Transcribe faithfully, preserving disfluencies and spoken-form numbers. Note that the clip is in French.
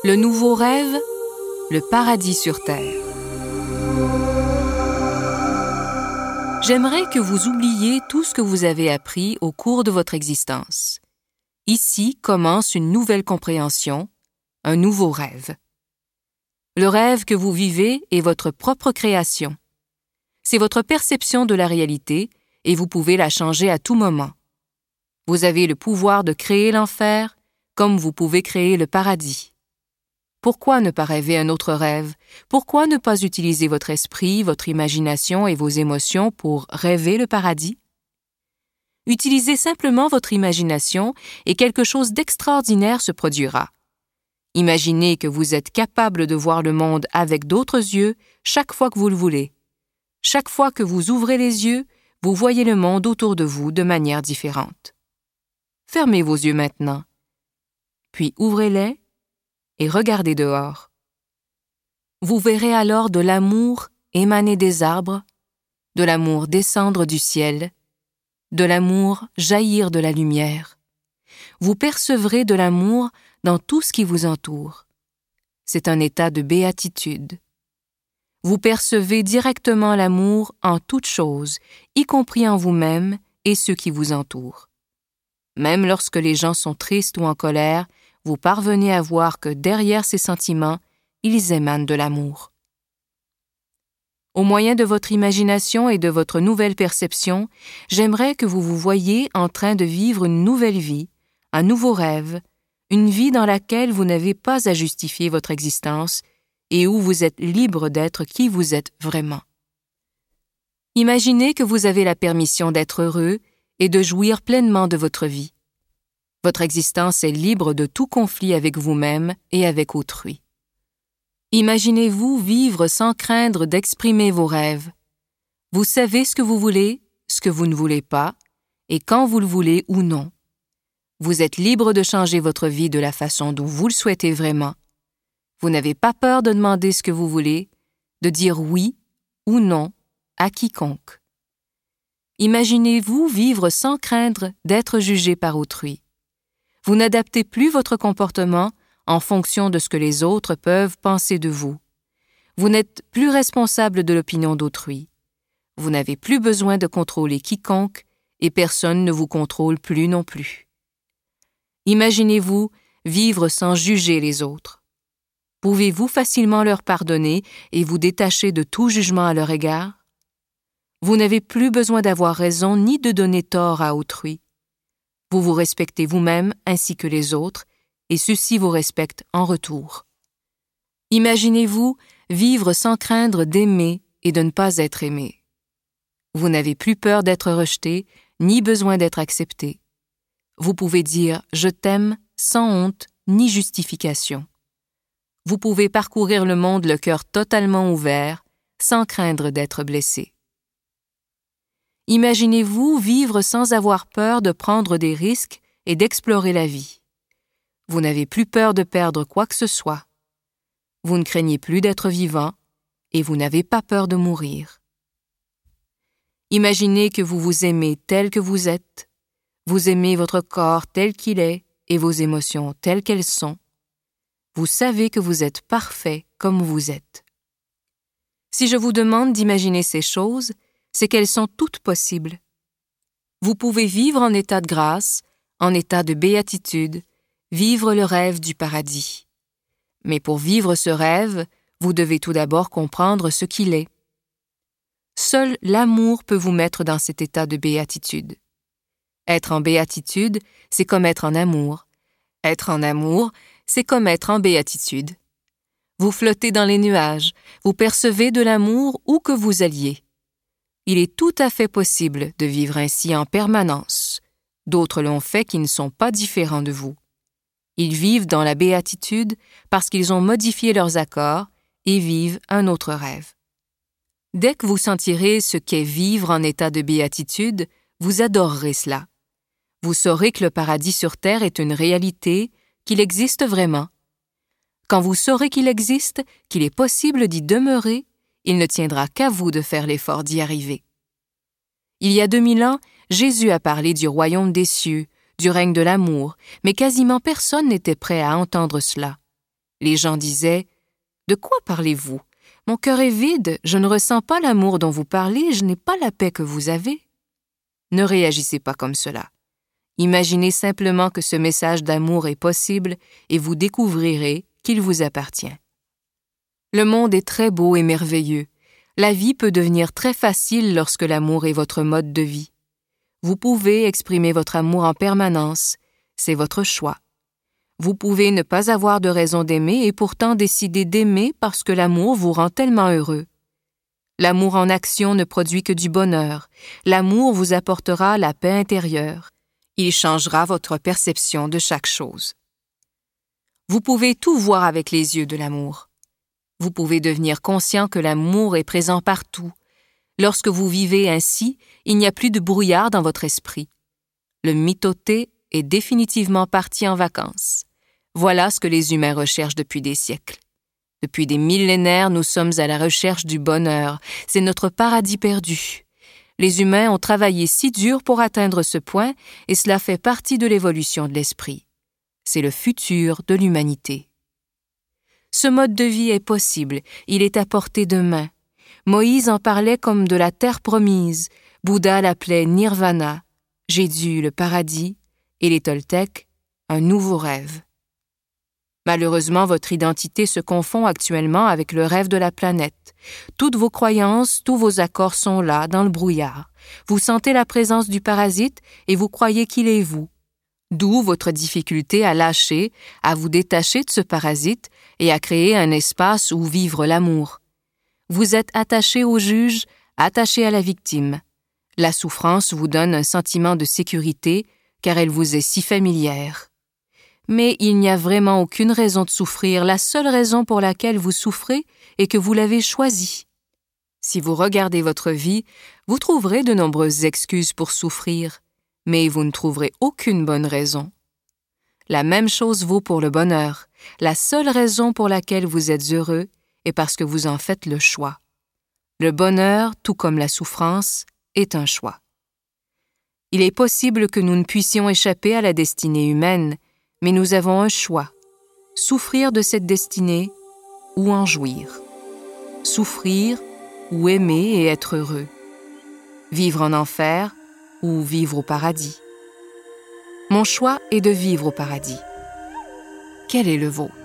Le nouveau rêve, le paradis sur terre. J'aimerais que vous oubliez tout ce que vous avez appris au cours de votre existence. Ici commence une nouvelle compréhension, un nouveau rêve. Le rêve que vous vivez est votre propre création. C'est votre perception de la réalité et vous pouvez la changer à tout moment. Vous avez le pouvoir de créer l'enfer comme vous pouvez créer le paradis. Pourquoi ne pas rêver un autre rêve? Pourquoi ne pas utiliser votre esprit, votre imagination et vos émotions pour rêver le paradis? Utilisez simplement votre imagination et quelque chose d'extraordinaire se produira. Imaginez que vous êtes capable de voir le monde avec d'autres yeux chaque fois que vous le voulez. Chaque fois que vous ouvrez les yeux, vous voyez le monde autour de vous de manière différente. Fermez vos yeux maintenant, puis ouvrez-les et regardez dehors. Vous verrez alors de l'amour émaner des arbres, de l'amour descendre du ciel, de l'amour jaillir de la lumière. Vous percevrez de l'amour dans tout ce qui vous entoure. C'est un état de béatitude. Vous percevez directement l'amour en toutes choses, y compris en vous-même et ceux qui vous entourent. Même lorsque les gens sont tristes ou en colère, vous parvenez à voir que derrière ces sentiments, ils émanent de l'amour. Au moyen de votre imagination et de votre nouvelle perception, j'aimerais que vous vous voyiez en train de vivre une nouvelle vie, un nouveau rêve, une vie dans laquelle vous n'avez pas à justifier votre existence et où vous êtes libre d'être qui vous êtes vraiment. Imaginez que vous avez la permission d'être heureux et de jouir pleinement de votre vie. Votre existence est libre de tout conflit avec vous-même et avec autrui. Imaginez-vous vivre sans craindre d'exprimer vos rêves. Vous savez ce que vous voulez, ce que vous ne voulez pas, et quand vous le voulez ou non. Vous êtes libre de changer votre vie de la façon dont vous le souhaitez vraiment. Vous n'avez pas peur de demander ce que vous voulez, de dire oui ou non à quiconque. Imaginez-vous vivre sans craindre d'être jugé par autrui. Vous n'adaptez plus votre comportement en fonction de ce que les autres peuvent penser de vous. Vous n'êtes plus responsable de l'opinion d'autrui. Vous n'avez plus besoin de contrôler quiconque et personne ne vous contrôle plus non plus. Imaginez-vous vivre sans juger les autres. Pouvez-vous facilement leur pardonner et vous détacher de tout jugement à leur égard? Vous n'avez plus besoin d'avoir raison ni de donner tort à autrui. Vous vous respectez vous-même ainsi que les autres, et ceux-ci vous respectent en retour. Imaginez-vous vivre sans craindre d'aimer et de ne pas être aimé. Vous n'avez plus peur d'être rejeté, ni besoin d'être accepté. Vous pouvez dire « je t'aime » sans honte ni justification. Vous pouvez parcourir le monde le cœur totalement ouvert, sans craindre d'être blessé. Imaginez-vous vivre sans avoir peur de prendre des risques et d'explorer la vie. Vous n'avez plus peur de perdre quoi que ce soit. Vous ne craignez plus d'être vivant et vous n'avez pas peur de mourir. Imaginez que vous vous aimez tel que vous êtes. Vous aimez votre corps tel qu'il est et vos émotions telles qu'elles sont. Vous savez que vous êtes parfait comme vous êtes. Si je vous demande d'imaginer ces choses, c'est qu'elles sont toutes possibles. Vous pouvez vivre en état de grâce, en état de béatitude, vivre le rêve du paradis. Mais pour vivre ce rêve, vous devez tout d'abord comprendre ce qu'il est. Seul l'amour peut vous mettre dans cet état de béatitude. Être en béatitude, c'est comme être en amour. Être en amour, c'est comme être en béatitude. Vous flottez dans les nuages, vous percevez de l'amour où que vous alliez. Il est tout à fait possible de vivre ainsi en permanence. D'autres l'ont fait qui ne sont pas différents de vous. Ils vivent dans la béatitude parce qu'ils ont modifié leurs accords et vivent un autre rêve. Dès que vous sentirez ce qu'est vivre en état de béatitude, vous adorerez cela. Vous saurez que le paradis sur terre est une réalité, qu'il existe vraiment. Quand vous saurez qu'il existe, qu'il est possible d'y demeurer, il ne tiendra qu'à vous de faire l'effort d'y arriver. Il y a deux mille ans, Jésus a parlé du royaume des cieux, du règne de l'amour, mais quasiment personne n'était prêt à entendre cela. Les gens disaient « De quoi parlez-vous? Mon cœur est vide, je ne ressens pas l'amour dont vous parlez, je n'ai pas la paix que vous avez. » Ne réagissez pas comme cela. Imaginez simplement que ce message d'amour est possible et vous découvrirez qu'il vous appartient. Le monde est très beau et merveilleux. La vie peut devenir très facile lorsque l'amour est votre mode de vie. Vous pouvez exprimer votre amour en permanence, c'est votre choix. Vous pouvez ne pas avoir de raison d'aimer et pourtant décider d'aimer parce que l'amour vous rend tellement heureux. L'amour en action ne produit que du bonheur. L'amour vous apportera la paix intérieure. Il changera votre perception de chaque chose. Vous pouvez tout voir avec les yeux de l'amour. Vous pouvez devenir conscient que l'amour est présent partout. Lorsque vous vivez ainsi, il n'y a plus de brouillard dans votre esprit. Le mythoté est définitivement parti en vacances. Voilà ce que les humains recherchent depuis des siècles. Depuis des millénaires, nous sommes à la recherche du bonheur. C'est notre paradis perdu. Les humains ont travaillé si dur pour atteindre ce point et cela fait partie de l'évolution de l'esprit. C'est le futur de l'humanité. Ce mode de vie est possible, il est à portée de main. Moïse en parlait comme de la terre promise, Bouddha l'appelait Nirvana, Jésus le paradis et les Toltèques un nouveau rêve. Malheureusement, votre identité se confond actuellement avec le rêve de la planète. Toutes vos croyances, tous vos accords sont là, dans le brouillard. Vous sentez la présence du parasite et vous croyez qu'il est vous. D'où votre difficulté à lâcher, à vous détacher de ce parasite et à créer un espace où vivre l'amour. Vous êtes attaché au juge, attaché à la victime. La souffrance vous donne un sentiment de sécurité car elle vous est si familière. Mais il n'y a vraiment aucune raison de souffrir. La seule raison pour laquelle vous souffrez est que vous l'avez choisie. Si vous regardez votre vie, vous trouverez de nombreuses excuses pour souffrir, mais vous ne trouverez aucune bonne raison. La même chose vaut pour le bonheur. La seule raison pour laquelle vous êtes heureux est parce que vous en faites le choix. Le bonheur, tout comme la souffrance, est un choix. Il est possible que nous ne puissions échapper à la destinée humaine, mais nous avons un choix, souffrir de cette destinée ou en jouir. Souffrir ou aimer et être heureux. Vivre en enfer ou vivre au paradis. Mon choix est de vivre au paradis. Quel est le vôtre?